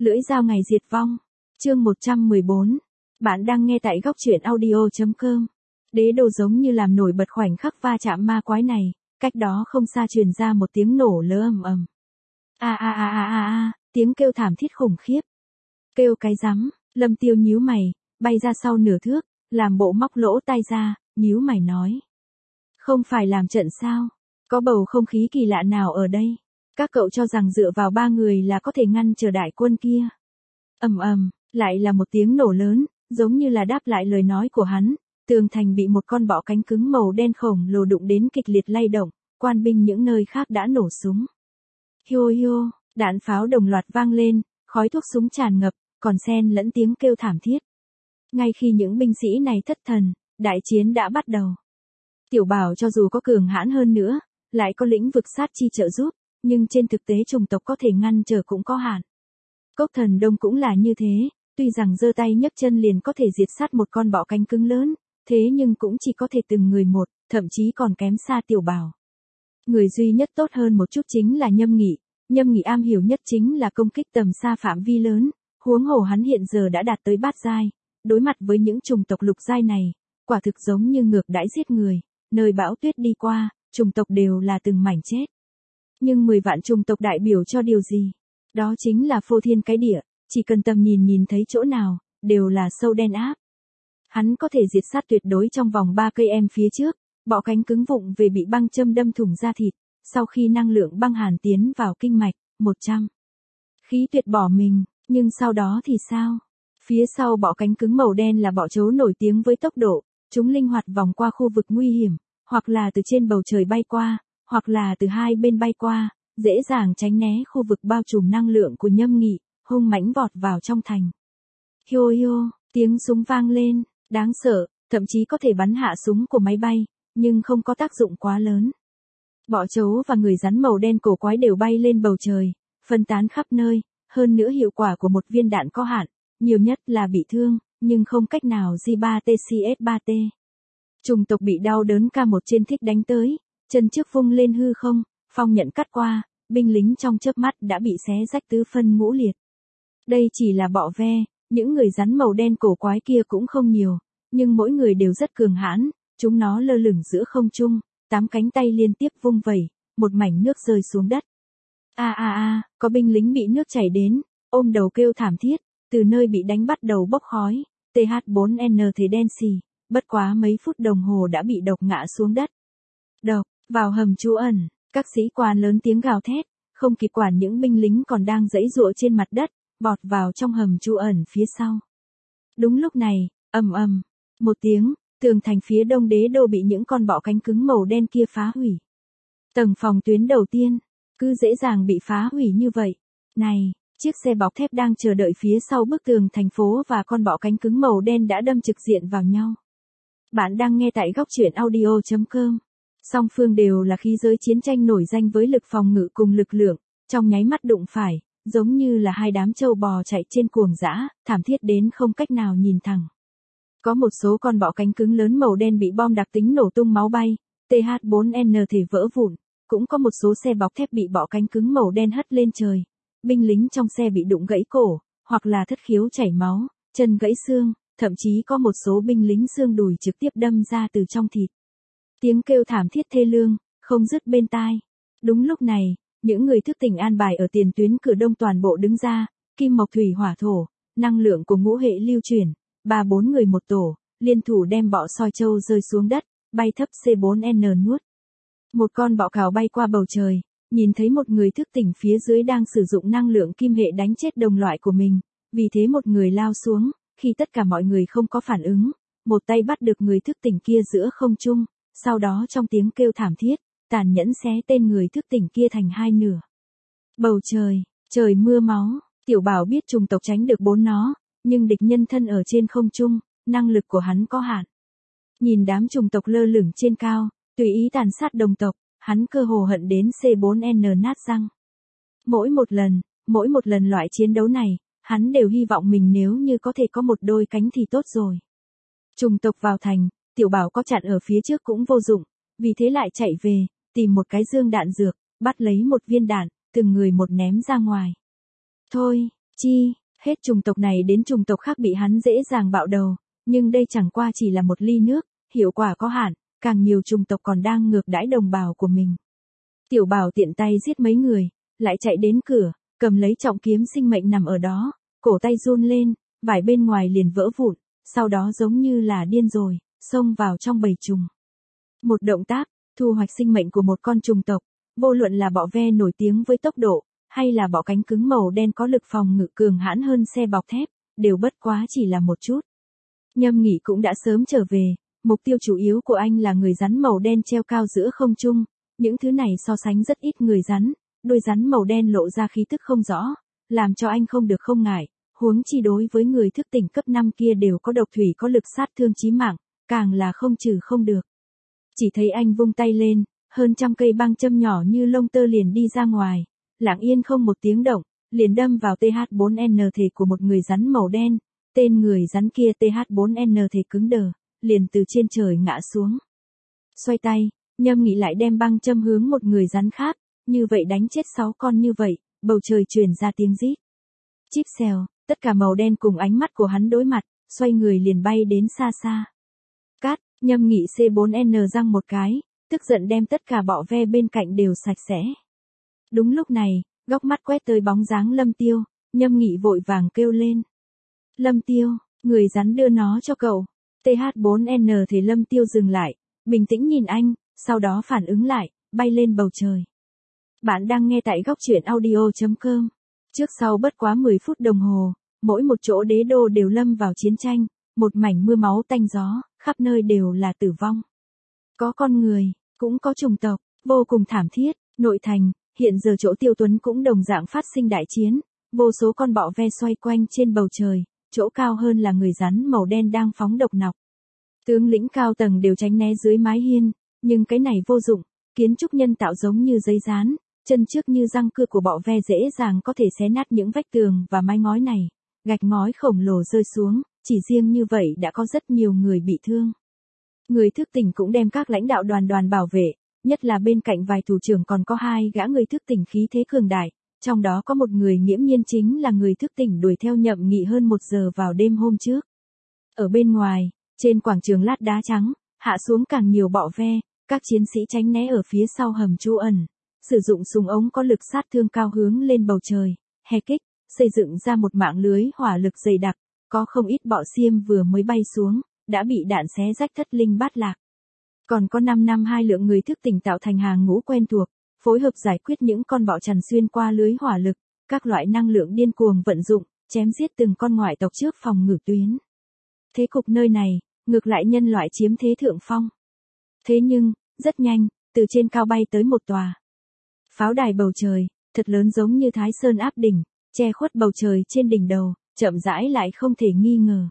Lưỡi dao ngày diệt vong. Chương 114. Bạn đang nghe tại góc truyện audio.com. Đế đồ giống như làm nổi bật khoảnh khắc va chạm ma quái này, cách đó không xa truyền ra một tiếng nổ lớn ầm ầm. Tiếng kêu thảm thiết khủng khiếp. Kêu cái rắm, Lâm Tiêu nhíu mày, bay ra sau nửa thước, làm bộ móc lỗ tai ra, nhíu mày nói. Không phải làm trận sao? Có bầu không khí kỳ lạ nào ở đây? Các cậu cho rằng dựa vào 3 người là có thể ngăn trở đại quân kia. Ầm ầm, lại là một tiếng nổ lớn, giống như là đáp lại lời nói của hắn. Tường thành bị một con bọ cánh cứng màu đen khổng lồ đụng đến kịch liệt lay động, quan binh những nơi khác đã nổ súng. Hiu hiu, đạn pháo đồng loạt vang lên, khói thuốc súng tràn ngập, còn xen lẫn tiếng kêu thảm thiết. Ngay khi những binh sĩ này thất thần, đại chiến đã bắt đầu. Tiểu Bảo cho dù có cường hãn hơn nữa, lại có lĩnh vực sát chi trợ giúp, nhưng trên thực tế chủng tộc có thể ngăn trở cũng có hạn. Cốc Thần Đông cũng là như thế, tuy rằng giơ tay nhấc chân liền có thể diệt sát một con bọ cánh cứng lớn, thế nhưng cũng chỉ có thể từng người một, thậm chí còn kém xa Tiểu Bảo. Người duy nhất tốt hơn một chút chính là Nhâm Nghị am hiểu nhất chính là công kích tầm xa phạm vi lớn, huống hồ hắn hiện giờ đã đạt tới bát giai, đối mặt với những chủng tộc lục giai này, quả thực giống như ngược đãi giết người, nơi bão tuyết đi qua, chủng tộc đều là từng mảnh chết. Nhưng 10 vạn chủng tộc đại biểu cho điều gì? Đó chính là phô thiên cái địa, chỉ cần tầm nhìn thấy chỗ nào, đều là sâu đen áp. Hắn có thể diệt sát tuyệt đối trong vòng 3 cây em phía trước, bọ cánh cứng vụng về bị băng châm đâm thủng da thịt, sau khi năng lượng băng hàn tiến vào kinh mạch, 100. Khí tuyệt bỏ mình, nhưng sau đó thì sao? Phía sau bọ cánh cứng màu đen là bọ trấu nổi tiếng với tốc độ, chúng linh hoạt vòng qua khu vực nguy hiểm, hoặc là từ trên bầu trời bay qua, hoặc là từ hai bên bay qua, dễ dàng tránh né khu vực bao trùm năng lượng của Nhâm Nghị, hung mãnh vọt vào trong thành. Hiu hiu, tiếng súng vang lên, đáng sợ, thậm chí có thể bắn hạ súng của máy bay, nhưng không có tác dụng quá lớn. Bọ trấu và người rắn màu đen cổ quái đều bay lên bầu trời, phân tán khắp nơi, hơn nữa hiệu quả của một viên đạn có hạn, nhiều nhất là bị thương, nhưng không cách nào J3TCS3T. Chủng tộc bị đau đớn K1 trên thích đánh tới, chân trước vung lên hư không, phong nhận cắt qua, binh lính trong chớp mắt đã bị xé rách tứ phân ngũ liệt. Đây chỉ là bọ ve, những người rắn màu đen cổ quái kia cũng không nhiều, nhưng mỗi người đều rất cường hãn, chúng nó lơ lửng giữa không trung, 8 cánh tay liên tiếp vung vẩy, một mảnh nước rơi xuống đất. Có binh lính bị nước chảy đến, ôm đầu kêu thảm thiết, từ nơi bị đánh bắt đầu bốc khói, TH4N thế đen xì, bất quá mấy phút đồng hồ đã bị độc ngã xuống đất. Độc, vào hầm trú ẩn, các sĩ quan lớn tiếng gào thét, không kịp quản những binh lính còn đang giãy giụa trên mặt đất, vọt vào trong hầm trú ẩn phía sau. Đúng lúc này, ầm ầm, một tiếng, tường thành phía đông đế đô bị những con bọ cánh cứng màu đen kia phá hủy. Tầng phòng tuyến đầu tiên, cứ dễ dàng bị phá hủy như vậy. Này, chiếc xe bọc thép đang chờ đợi phía sau bức tường thành phố và con bọ cánh cứng màu đen đã đâm trực diện vào nhau. Bạn đang nghe tại góc truyện audio.com. Song phương đều là khí giới chiến tranh nổi danh với lực phòng ngự cùng lực lượng, trong nháy mắt đụng phải, giống như là hai đám trâu bò chạy trên cuồng dã, thảm thiết đến không cách nào nhìn thẳng. Có một số con bọ cánh cứng lớn màu đen bị bom đặc tính nổ tung máu bay, TH4N thể vỡ vụn, cũng có một số xe bọc thép bị bọ cánh cứng màu đen hất lên trời. Binh lính trong xe bị đụng gãy cổ, hoặc là thất khiếu chảy máu, chân gãy xương, thậm chí có một số binh lính xương đùi trực tiếp đâm ra từ trong thịt. Tiếng kêu thảm thiết thê lương, không dứt bên tai. Đúng lúc này, những người thức tỉnh an bài ở tiền tuyến cửa đông toàn bộ đứng ra, kim mộc thủy hỏa thổ, năng lượng của ngũ hệ lưu chuyển, 3-4 người một tổ, liên thủ đem bọ soi châu rơi xuống đất, bay thấp C4N nuốt. Một con bọ cào bay qua bầu trời, nhìn thấy một người thức tỉnh phía dưới đang sử dụng năng lượng kim hệ đánh chết đồng loại của mình, vì thế một người lao xuống, khi tất cả mọi người không có phản ứng, một tay bắt được người thức tỉnh kia giữa không trung, sau đó trong tiếng kêu thảm thiết, tàn nhẫn xé tên người thức tỉnh kia thành hai nửa. Bầu trời, trời mưa máu, Tiểu Bảo biết chủng tộc tránh được 4 nó, nhưng địch nhân thân ở trên không trung, năng lực của hắn có hạn. Nhìn đám chủng tộc lơ lửng trên cao, tùy ý tàn sát đồng tộc, hắn cơ hồ hận đến C4N nát răng. Mỗi một lần loại chiến đấu này, hắn đều hy vọng mình nếu như có thể có một đôi cánh thì tốt rồi. Chủng tộc vào thành, Tiểu Bảo có chặn ở phía trước cũng vô dụng, vì thế lại chạy về, tìm một cái dương đạn dược, bắt lấy một viên đạn, từng người một ném ra ngoài. Thôi, Chi, hết chủng tộc này đến chủng tộc khác bị hắn dễ dàng bạo đầu, nhưng đây chẳng qua chỉ là một ly nước, hiệu quả có hạn, càng nhiều chủng tộc còn đang ngược đãi đồng bào của mình. Tiểu Bảo tiện tay giết mấy người, lại chạy đến cửa, cầm lấy trọng kiếm sinh mệnh nằm ở đó, cổ tay run lên, vải bên ngoài liền vỡ vụn, sau đó giống như là điên rồi, xông vào trong bầy trùng. Một động tác, thu hoạch sinh mệnh của một con trùng tộc, vô luận là bọ ve nổi tiếng với tốc độ, hay là bọ cánh cứng màu đen có lực phòng ngự cường hãn hơn xe bọc thép, đều bất quá chỉ là một chút. Nhâm Nghị cũng đã sớm trở về, mục tiêu chủ yếu của anh là người rắn màu đen treo cao giữa không trung, những thứ này so sánh rất ít người rắn, đôi rắn màu đen lộ ra khí tức không rõ, làm cho anh không được không ngại, huống chi đối với người thức tỉnh cấp 5 kia đều có độc thủy có lực sát thương chí mạng, càng là không trừ không được. Chỉ thấy anh vung tay lên, hơn trăm cây băng châm nhỏ như lông tơ liền đi ra ngoài, lặng yên không một tiếng động, liền đâm vào TH4N thể của một người rắn màu đen, tên người rắn kia TH4N thể cứng đờ, liền từ trên trời ngã xuống. Xoay tay, Nhâm Nghị lại đem băng châm hướng một người rắn khác, như vậy đánh chết 6 con như vậy, bầu trời truyền ra tiếng rít. Chíp xèo, tất cả màu đen cùng ánh mắt của hắn đối mặt, xoay người liền bay đến xa xa. Cát, Nhâm Nghị C4N răng một cái, tức giận đem tất cả bọ ve bên cạnh đều sạch sẽ. Đúng lúc này, góc mắt quét tới bóng dáng Lâm Tiêu, Nhâm Nghị vội vàng kêu lên. Lâm Tiêu, người rắn đưa nó cho cậu. TH4N thì Lâm Tiêu dừng lại, bình tĩnh nhìn anh, sau đó phản ứng lại, bay lên bầu trời. Bạn đang nghe tại góc truyện audio.com. Trước sau bất quá 10 phút đồng hồ, mỗi một chỗ đế đô đều lâm vào chiến tranh, một mảnh mưa máu tanh gió, khắp nơi đều là tử vong. Có con người, cũng có chủng tộc, vô cùng thảm thiết, nội thành, hiện giờ chỗ Tiêu Tuấn cũng đồng dạng phát sinh đại chiến, vô số con bọ ve xoay quanh trên bầu trời, chỗ cao hơn là người rắn màu đen đang phóng độc nọc. Tướng lĩnh cao tầng đều tránh né dưới mái hiên, nhưng cái này vô dụng, kiến trúc nhân tạo giống như giấy dán, chân trước như răng cưa của bọ ve dễ dàng có thể xé nát những vách tường và mái ngói này, gạch ngói khổng lồ rơi xuống, chỉ riêng như vậy đã có rất nhiều người bị thương. Người thức tỉnh cũng đem các lãnh đạo đoàn bảo vệ, nhất là bên cạnh vài thủ trưởng còn có 2 gã người thức tỉnh khí thế cường đại, trong đó có một người nghiễm nhiên chính là người thức tỉnh đuổi theo Nhậm Nghị hơn 1 giờ vào đêm hôm trước. Ở bên ngoài, trên quảng trường lát đá trắng, hạ xuống càng nhiều bọ ve, các chiến sĩ tránh né ở phía sau hầm trú ẩn, sử dụng súng ống có lực sát thương cao hướng lên bầu trời, hè kích, xây dựng ra một mạng lưới hỏa lực dày đặc, có không ít bọ xiêm vừa mới bay xuống, đã bị đạn xé rách thất linh bát lạc. Còn có 5 lượng người thức tỉnh tạo thành hàng ngũ quen thuộc, phối hợp giải quyết những con bọ trằn xuyên qua lưới hỏa lực, các loại năng lượng điên cuồng vận dụng, chém giết từng con ngoại tộc trước phòng ngự tuyến. Thế cục nơi này, ngược lại nhân loại chiếm thế thượng phong. Thế nhưng, rất nhanh, từ trên cao bay tới một tòa pháo đài bầu trời, thật lớn giống như Thái Sơn áp đỉnh, che khuất bầu trời trên đỉnh đầu, chậm rãi lại không thể nghi ngờ.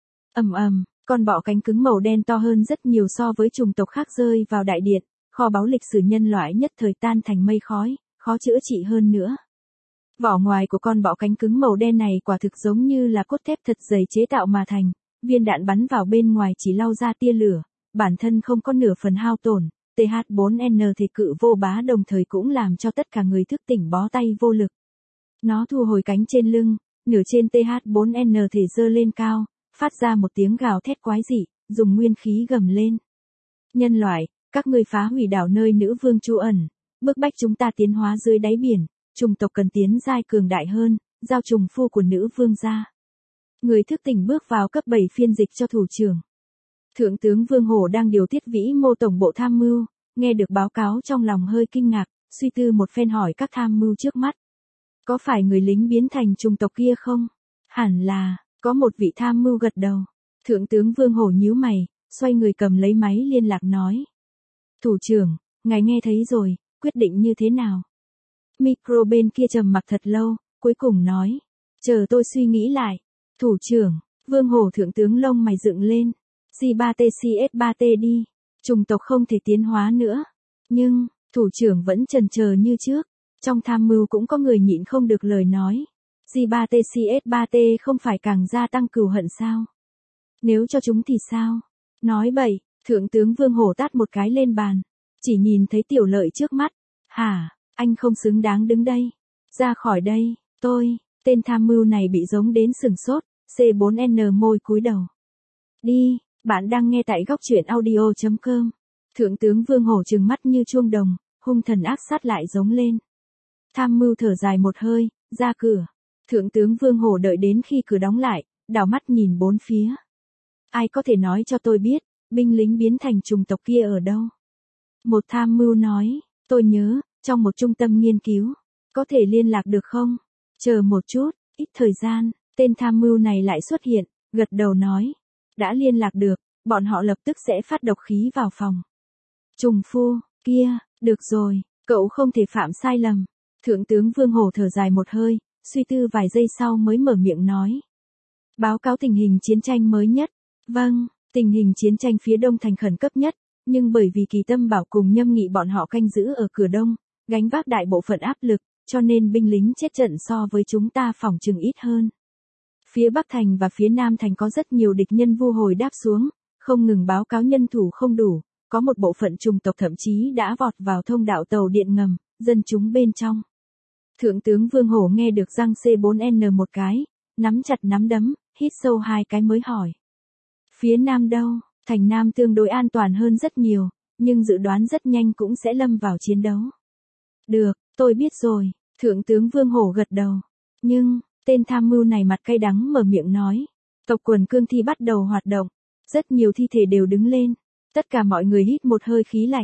Ầm ầm, con bọ cánh cứng màu đen to hơn rất nhiều so với chủng tộc khác rơi vào đại điện, kho báu lịch sử nhân loại nhất thời tan thành mây khói, khó chữa trị hơn nữa. Vỏ ngoài của con bọ cánh cứng màu đen này quả thực giống như là cốt thép thật dày chế tạo mà thành, viên đạn bắn vào bên ngoài chỉ lau ra tia lửa, bản thân không có nửa phần hao tổn. TH4N thể cự vô bá đồng thời cũng làm cho tất cả người thức tỉnh bó tay vô lực. Nó thu hồi cánh trên lưng, nửa trên TH4N thể giơ lên cao, phát ra một tiếng gào thét quái dị, dùng nguyên khí gầm lên. Nhân loại, các ngươi phá hủy đảo nơi nữ vương trú ẩn, bức bách chúng ta tiến hóa dưới đáy biển, chủng tộc cần tiến giai cường đại hơn, giao trùng phu của nữ vương ra. Người thức tỉnh bước vào cấp 7 phiên dịch cho thủ trưởng. Thượng tướng Vương Hổ đang điều tiết vĩ mô tổng bộ tham mưu, nghe được báo cáo trong lòng hơi kinh ngạc, suy tư một phen hỏi các tham mưu trước mắt. Có phải người lính biến thành chủng tộc kia không? Hẳn là, có một vị tham mưu gật đầu. Thượng tướng Vương Hổ nhíu mày, xoay người cầm lấy máy liên lạc nói. Thủ trưởng, ngài nghe thấy rồi, quyết định như thế nào? Micro bên kia trầm mặc thật lâu, cuối cùng nói. Chờ tôi suy nghĩ lại. Thủ trưởng, Vương Hổ thượng tướng lông mày dựng lên. J3TCS3T đi. Chủng tộc không thể tiến hóa nữa. Nhưng, thủ trưởng vẫn chần chờ như trước. Trong tham mưu cũng có người nhịn không được lời nói. J3TCS3T không phải càng gia tăng cừu hận sao? Nếu cho chúng thì sao? Nói bậy, thượng tướng Vương Hổ tát một cái lên bàn. Chỉ nhìn thấy Tiểu Lợi trước mắt. Hả, anh không xứng đáng đứng đây. Ra khỏi đây, tôi Tên tham mưu này bị giống đến sừng sốt, C4N môi cúi đầu. Đi, bạn đang nghe tại góc truyện audio.com. Thượng tướng Vương Hổ trừng mắt như chuông đồng, hung thần ác sát lại giống lên. Tham mưu thở dài một hơi, ra cửa. Thượng tướng Vương Hổ đợi đến khi cửa đóng lại, đảo mắt nhìn bốn phía. Ai có thể nói cho tôi biết, binh lính biến thành chủng tộc kia ở đâu? Một tham mưu nói, tôi nhớ, trong một trung tâm nghiên cứu. Có thể liên lạc được không? Chờ một chút, ít thời gian, tên tham mưu này lại xuất hiện, gật đầu nói. Đã liên lạc được, bọn họ lập tức sẽ phát độc khí vào phòng. Trùng phu, kia, được rồi, cậu không thể phạm sai lầm. Thượng tướng Vương Hổ thở dài một hơi, suy tư vài giây sau mới mở miệng nói. Báo cáo tình hình chiến tranh mới nhất. Vâng, tình hình chiến tranh phía đông thành khẩn cấp nhất, nhưng bởi vì Kỳ Tâm Bảo cùng Nhâm Nghị bọn họ canh giữ ở cửa đông, gánh vác đại bộ phận áp lực, cho nên binh lính chết trận so với chúng ta phỏng chừng ít hơn. Phía Bắc Thành và phía Nam Thành có rất nhiều địch nhân vu hồi đáp xuống, không ngừng báo cáo nhân thủ không đủ, có một bộ phận chủng tộc thậm chí đã vọt vào thông đạo tàu điện ngầm, dân chúng bên trong. Thượng tướng Vương Hổ nghe được răng C4N một cái, nắm chặt nắm đấm, hít sâu hai cái mới hỏi. Phía Nam đâu? Thành Nam tương đối an toàn hơn rất nhiều, nhưng dự đoán rất nhanh cũng sẽ lâm vào chiến đấu. Được, tôi biết rồi, Thượng tướng Vương Hổ gật đầu. Nhưng, tên tham mưu này mặt cay đắng mở miệng nói. Tộc quần cương thi bắt đầu hoạt động. Rất nhiều thi thể đều đứng lên. Tất cả mọi người hít một hơi khí lạnh.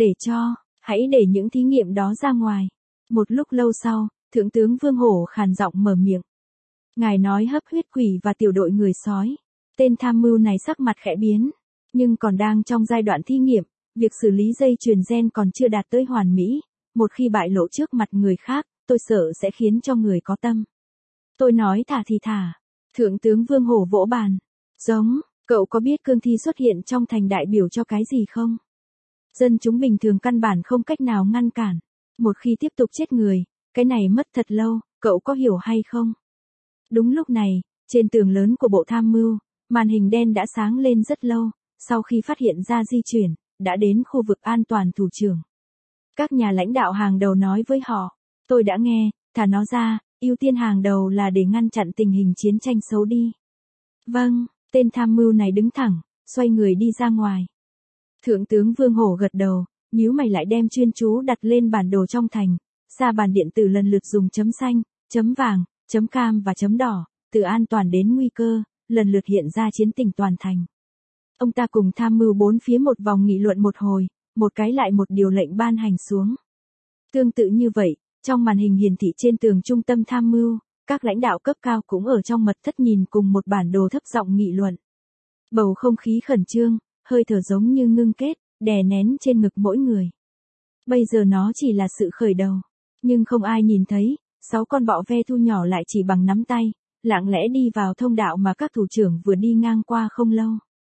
Hãy để những thí nghiệm đó ra ngoài. Một lúc lâu sau, Thượng tướng Vương Hổ khàn giọng mở miệng. Ngài nói hấp huyết quỷ và tiểu đội người sói. Tên tham mưu này sắc mặt khẽ biến. Nhưng còn đang trong giai đoạn thí nghiệm, việc xử lý dây chuyền gen còn chưa đạt tới hoàn mỹ. Một khi bại lộ trước mặt người khác, tôi sợ sẽ khiến cho người có tâm. Tôi nói thả thì thả. Thượng tướng Vương Hổ vỗ bàn. Giống, cậu có biết cương thi xuất hiện trong thành đại biểu cho cái gì không? Dân chúng bình thường căn bản không cách nào ngăn cản. Một khi tiếp tục chết người, cái này mất thật lâu, cậu có hiểu hay không? Đúng lúc này, trên tường lớn của bộ tham mưu, màn hình đen đã sáng lên rất lâu, sau khi phát hiện ra di chuyển, đã đến khu vực an toàn thủ trưởng. Các nhà lãnh đạo hàng đầu nói với họ, tôi đã nghe, thả nó ra, ưu tiên hàng đầu là để ngăn chặn tình hình chiến tranh xấu đi. Vâng, tên tham mưu này đứng thẳng, xoay người đi ra ngoài. Thượng tướng Vương Hổ gật đầu, nhíu mày lại đem chuyên chú đặt lên bản đồ trong thành, xa bàn điện tử lần lượt dùng chấm xanh, chấm vàng, chấm cam và chấm đỏ, từ an toàn đến nguy cơ, lần lượt hiện ra chiến tình toàn thành. Ông ta cùng tham mưu bốn phía một vòng nghị luận một hồi, một cái lại một điều lệnh ban hành xuống. Tương tự như vậy, trong màn hình hiển thị trên tường trung tâm tham mưu, các lãnh đạo cấp cao cũng ở trong mật thất nhìn cùng một bản đồ thấp giọng nghị luận. Bầu không khí khẩn trương, hơi thở giống như ngưng kết, đè nén trên ngực mỗi người. Bây giờ nó chỉ là sự khởi đầu, nhưng không ai nhìn thấy, 6 con bọ ve thu nhỏ lại chỉ bằng nắm tay, lặng lẽ đi vào thông đạo mà các thủ trưởng vừa đi ngang qua không lâu.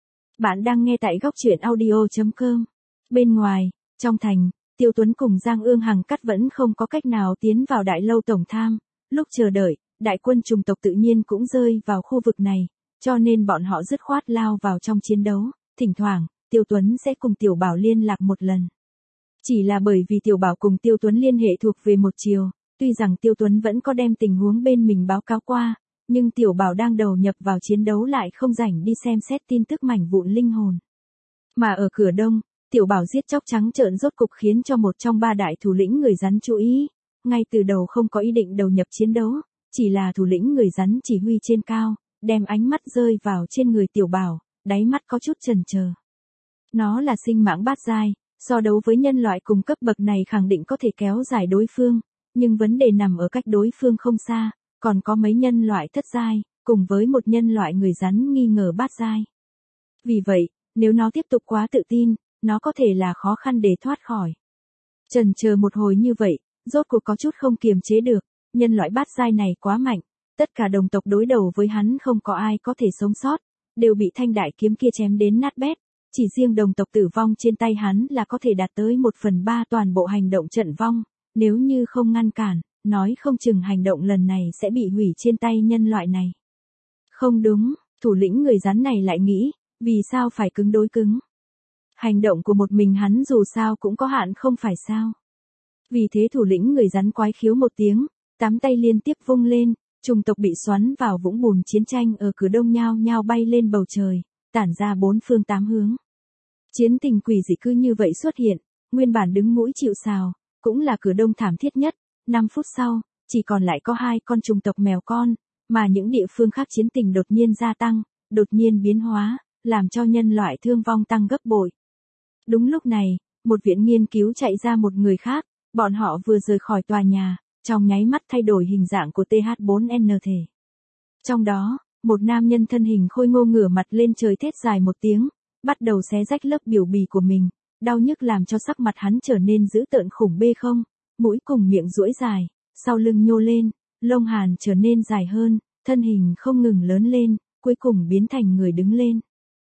Bạn đang nghe tại góc truyện audio.com. Bên ngoài, trong thành, Tiêu Tuấn cùng Giang Ương Hằng Cắt vẫn không có cách nào tiến vào đại lâu tổng tham, lúc chờ đợi, đại quân chủng tộc tự nhiên cũng rơi vào khu vực này, cho nên bọn họ dứt khoát lao vào trong chiến đấu, thỉnh thoảng, Tiêu Tuấn sẽ cùng Tiểu Bảo liên lạc một lần. Chỉ là bởi vì Tiểu Bảo cùng Tiêu Tuấn liên hệ thuộc về một chiều, tuy rằng Tiêu Tuấn vẫn có đem tình huống bên mình báo cáo qua, nhưng Tiểu Bảo đang đầu nhập vào chiến đấu lại không rảnh đi xem xét tin tức mảnh vụn linh hồn. Mà ở cửa đông, Tiểu Bảo giết chóc trắng trợn rốt cục khiến cho một trong 3 đại thủ lĩnh người rắn chú ý, ngay từ đầu không có ý định đầu nhập chiến đấu, chỉ là thủ lĩnh người rắn chỉ huy trên cao, đem ánh mắt rơi vào trên người Tiểu Bảo, đáy mắt có chút chần chờ. Nó là sinh mãng bát giai, so đấu với nhân loại cùng cấp bậc này khẳng định có thể kéo dài đối phương, nhưng vấn đề nằm ở cách đối phương không xa, còn có mấy nhân loại thất giai, cùng với một nhân loại người rắn nghi ngờ bát giai. Vì vậy, nếu nó tiếp tục quá tự tin, nó có thể là khó khăn để thoát khỏi. Chần chờ một hồi như vậy, rốt cuộc có chút không kiềm chế được, nhân loại bát giai này quá mạnh, tất cả đồng tộc đối đầu với hắn không có ai có thể sống sót, đều bị thanh đại kiếm kia chém đến nát bét, chỉ riêng đồng tộc tử vong trên tay hắn là có thể đạt tới 1/3 toàn bộ hành động trận vong, nếu như không ngăn cản, nói không chừng hành động lần này sẽ bị hủy trên tay nhân loại này. Không đúng, thủ lĩnh người rắn này lại nghĩ, vì sao phải cứng đối cứng. Hành động của một mình hắn dù sao cũng có hạn không phải sao. Vì thế thủ lĩnh người rắn quái khiếu một tiếng, 8 tay liên tiếp vung lên, Chủng tộc bị xoắn vào vũng bùn chiến tranh ở cửa đông nhao nhao bay lên bầu trời, tản ra bốn phương tám hướng. Chiến tình quỷ dị cứ như vậy xuất hiện, nguyên bản đứng mũi chịu sào, cũng là cửa đông thảm thiết nhất. 5 phút sau, chỉ còn lại có 2 con chủng tộc mèo con, mà những địa phương khác chiến tình đột nhiên gia tăng, đột nhiên biến hóa, làm cho nhân loại thương vong tăng gấp bội. Đúng lúc này, một viện nghiên cứu chạy ra một người khác, bọn họ vừa rời khỏi tòa nhà, trong nháy mắt thay đổi hình dạng của TH4N thể. Trong đó, một nam nhân thân hình khôi ngô ngửa mặt lên trời thét dài một tiếng, bắt đầu xé rách lớp biểu bì của mình, đau nhức làm cho sắc mặt hắn trở nên dữ tợn khủng bê không, mũi cùng miệng duỗi dài, sau lưng nhô lên, lông hàn trở nên dài hơn, thân hình không ngừng lớn lên, cuối cùng biến thành người đứng lên.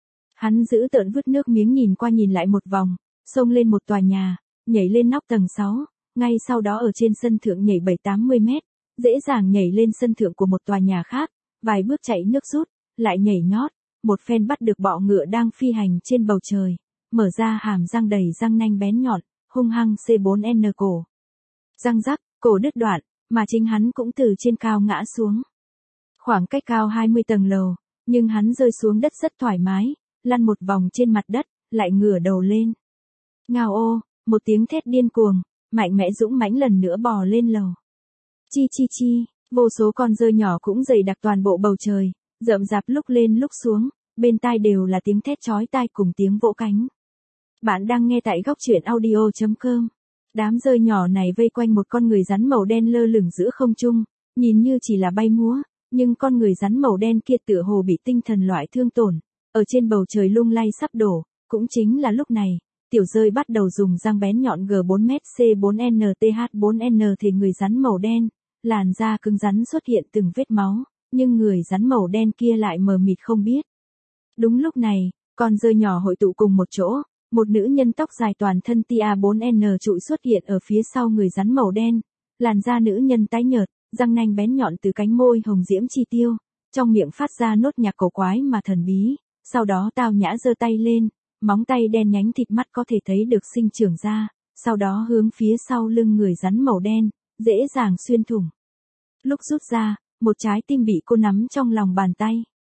Hắn dữ tợn vứt nước miếng nhìn qua nhìn lại một vòng, xông lên một tòa nhà, nhảy lên nóc tầng 6, ngay sau đó ở trên sân thượng nhảy 7-80 mét, dễ dàng nhảy lên sân thượng của một tòa nhà khác, vài bước chạy nước rút, lại nhảy nhót, một phen bắt được bọ ngựa đang phi hành trên bầu trời, mở ra hàm răng đầy răng nanh bén nhọn, hung hăng C4N cổ. Răng rắc, cổ đứt đoạn, mà chính hắn cũng từ trên cao ngã xuống. Khoảng cách cao 20 tầng lầu, nhưng hắn rơi xuống đất rất thoải mái, lăn một vòng trên mặt đất, lại ngửa đầu lên. Ngao ô, một tiếng thét điên cuồng, mạnh mẽ dũng mãnh lần nữa bò lên lầu. Chi chi chi, vô số con dơi nhỏ cũng dày đặc toàn bộ bầu trời, rậm rạp lúc lên lúc xuống, bên tai đều là tiếng thét chói tai cùng tiếng vỗ cánh. Bạn đang nghe tại góc truyện audio.com. Đám dơi nhỏ này vây quanh một con người rắn màu đen lơ lửng giữa không trung, nhìn như chỉ là bay múa, nhưng con người rắn màu đen kia tựa hồ bị tinh thần loại thương tổn, ở trên bầu trời lung lay sắp đổ, cũng chính là lúc này, tiểu dơi bắt đầu dùng răng bén nhọn G4M C4N TH4N thể người rắn màu đen, làn da cứng rắn xuất hiện từng vết máu, nhưng người rắn màu đen kia lại mờ mịt không biết. Đúng lúc này, con dơi nhỏ hội tụ cùng một chỗ, một nữ nhân tóc dài toàn thân TA4N trụi xuất hiện ở phía sau người rắn màu đen, làn da nữ nhân tái nhợt, răng nanh bén nhọn từ cánh môi hồng diễm chi tiêu, trong miệng phát ra nốt nhạc cổ quái mà thần bí, sau đó tao nhã giơ tay lên, móng tay đen nhánh thịt mắt có thể thấy được sinh trưởng ra, sau đó hướng phía sau lưng người rắn màu đen, dễ dàng xuyên thủng. Lúc rút ra, một trái tim bị cô nắm trong lòng bàn tay.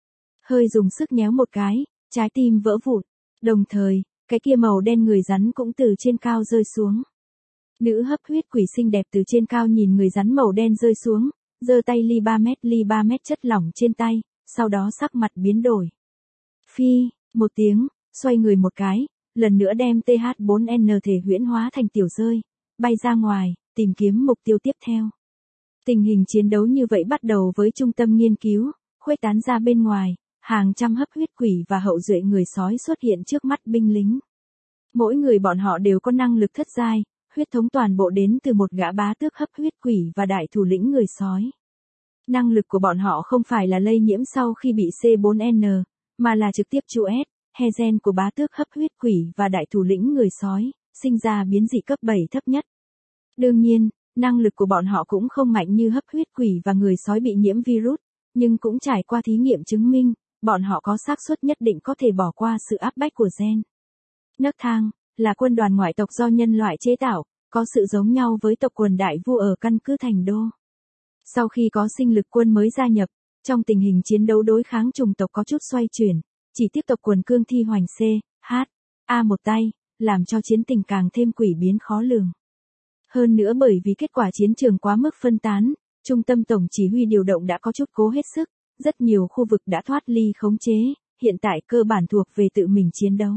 Hơi dùng sức nhéo một cái, trái tim vỡ vụn, đồng thời, cái kia màu đen người rắn cũng từ trên cao rơi xuống. Nữ hấp huyết quỷ xinh đẹp từ trên cao nhìn người rắn màu đen rơi xuống, giơ tay ly 3 mét chất lỏng trên tay, sau đó sắc mặt biến đổi. Phi, một tiếng, xoay người một cái, lần nữa đem TH4N thể huyễn hóa thành tiểu dơi, bay ra ngoài, tìm kiếm mục tiêu tiếp theo. Tình hình chiến đấu như vậy bắt đầu với trung tâm nghiên cứu, khuếch tán ra bên ngoài, hàng trăm hấp huyết quỷ và hậu duệ người sói xuất hiện trước mắt binh lính. Mỗi người bọn họ đều có năng lực thất giai, huyết thống toàn bộ đến từ một gã bá tước hấp huyết quỷ và đại thủ lĩnh người sói. Năng lực của bọn họ không phải là lây nhiễm sau khi bị C4N, mà là trực tiếp chu ép, he gen của bá tước hấp huyết quỷ và đại thủ lĩnh người sói, sinh ra biến dị cấp 7 thấp nhất. Đương nhiên, năng lực của bọn họ cũng không mạnh như hấp huyết quỷ và người sói bị nhiễm virus, nhưng cũng trải qua thí nghiệm chứng minh, bọn họ có xác suất nhất định có thể bỏ qua sự áp bách của gen. Nấc thang, là quân đoàn ngoại tộc do nhân loại chế tạo, có sự giống nhau với tộc quần đại vua ở căn cứ thành đô. Sau khi có sinh lực quân mới gia nhập, trong tình hình chiến đấu đối kháng chủng tộc có chút xoay chuyển, chỉ tiếp tộc quần cương thi hoành C, H, A một tay, làm cho chiến tình càng thêm quỷ biến khó lường. Hơn nữa bởi vì kết quả chiến trường quá mức phân tán, trung tâm tổng chỉ huy điều động đã có chút cố hết sức, rất nhiều khu vực đã thoát ly khống chế, hiện tại cơ bản thuộc về tự mình chiến đấu.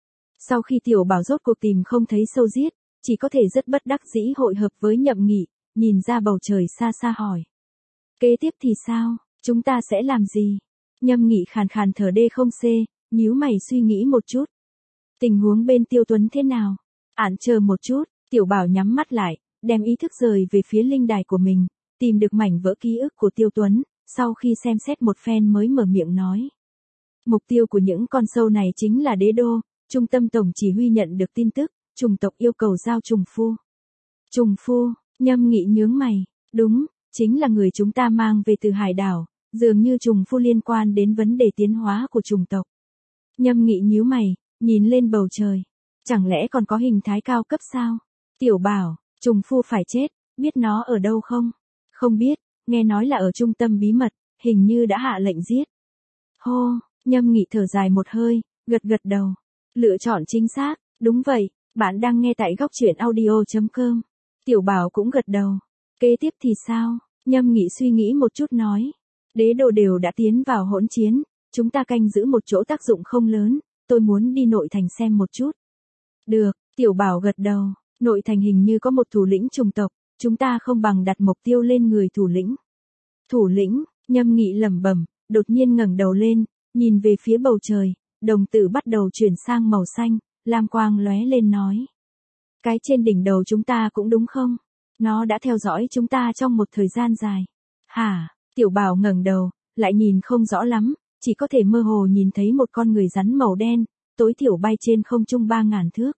Sau khi tiểu bảo rốt cuộc tìm không thấy sâu giết, chỉ có thể rất bất đắc dĩ hội hợp với Nhậm Nghị, nhìn ra bầu trời xa xa hỏi. Kế tiếp thì sao, chúng ta sẽ làm gì? Nhậm Nghị khàn khàn thở đê không c, nhíu mày suy nghĩ một chút. Tình huống bên Tiêu Tuấn thế nào? Ản chờ một chút, tiểu bảo nhắm mắt lại, đem ý thức rời về phía linh đài của mình, tìm được mảnh vỡ ký ức của Tiêu Tuấn, sau khi xem xét một phen mới mở miệng nói. Mục tiêu của những con sâu này chính là đế đô, trung tâm tổng chỉ huy nhận được tin tức, chủng tộc yêu cầu giao trùng phu. Trùng phu, Nhâm Nghị nhướng mày, đúng, chính là người chúng ta mang về từ hải đảo, dường như trùng phu liên quan đến vấn đề tiến hóa của chủng tộc. Nhâm Nghị nhíu mày, nhìn lên bầu trời, chẳng lẽ còn có hình thái cao cấp sao? Tiểu bảo, trùng phu phải chết, biết nó ở đâu không? Không biết, nghe nói là ở trung tâm bí mật, hình như đã hạ lệnh giết. Hô, Nhâm Nghị thở dài một hơi, gật gật đầu. Lựa chọn chính xác, đúng vậy, bạn đang nghe tại góc truyện audio.com. Tiểu Bảo cũng gật đầu. Kế tiếp thì sao? Nhâm Nghị suy nghĩ một chút nói. Đế đồ đều đã tiến vào hỗn chiến, chúng ta canh giữ một chỗ tác dụng không lớn, tôi muốn đi nội thành xem một chút. Được, Tiểu Bảo gật đầu, nội thành hình như có một thủ lĩnh chủng tộc, chúng ta không bằng đặt mục tiêu lên người thủ lĩnh. Thủ lĩnh, Nhâm Nghị lẩm bẩm, đột nhiên ngẩng đầu lên, nhìn về phía bầu trời, đồng tử bắt đầu chuyển sang màu xanh, lam quang lóe lên nói. Cái trên đỉnh đầu chúng ta cũng đúng không? Nó đã theo dõi chúng ta trong một thời gian dài. Hả? Tiểu Bảo ngẩng đầu, lại nhìn không rõ lắm, chỉ có thể mơ hồ nhìn thấy một con người rắn màu đen, tối thiểu bay trên không trung 3.000 thước.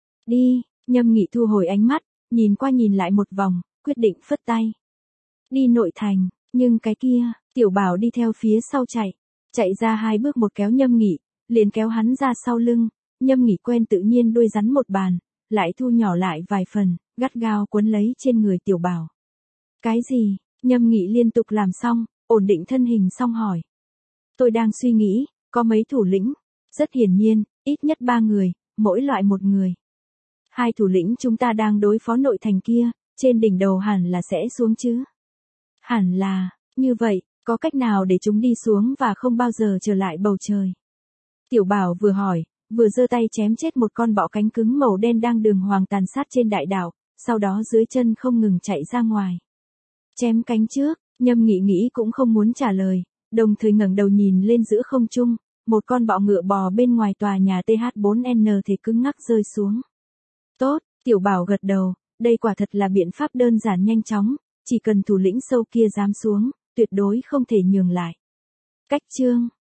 Đi, Nhâm Nghị thu hồi ánh mắt, nhìn qua nhìn lại một vòng, quyết định phất tay. Đi nội thành, nhưng cái kia, Tiểu Bảo đi theo phía sau chạy ra 2 bước một kéo Nhâm Nghị, liền kéo hắn ra sau lưng, Nhâm Nghị quen tự nhiên đuôi rắn một bàn, lại thu nhỏ lại vài phần, gắt gao quấn lấy trên người Tiểu Bảo. Cái gì? Nhâm Nghị liên tục làm xong, ổn định thân hình xong hỏi. Tôi đang suy nghĩ, có mấy thủ lĩnh, rất hiển nhiên, ít nhất 3 người, mỗi loại một người. 2 thủ lĩnh chúng ta đang đối phó nội thành kia, trên đỉnh đầu hẳn là sẽ xuống chứ. Hẳn là, như vậy, có cách nào để chúng đi xuống và không bao giờ trở lại bầu trời? Tiểu Bảo vừa hỏi, vừa giơ tay chém chết một con bọ cánh cứng màu đen đang đường hoàng tàn sát trên đại đảo, sau đó dưới chân không ngừng chạy ra ngoài. Chém cánh trước, Nhâm Nghị nghĩ cũng không muốn trả lời, đồng thời ngẩng đầu nhìn lên giữa không trung, một con bọ ngựa bò bên ngoài tòa nhà TH4N thì cứng ngắc rơi xuống. Tốt, Tiểu Bảo gật đầu, đây quả thật là biện pháp đơn giản nhanh chóng, chỉ cần thủ lĩnh sâu kia dám xuống, tuyệt đối không thể nhường lại. Cách chương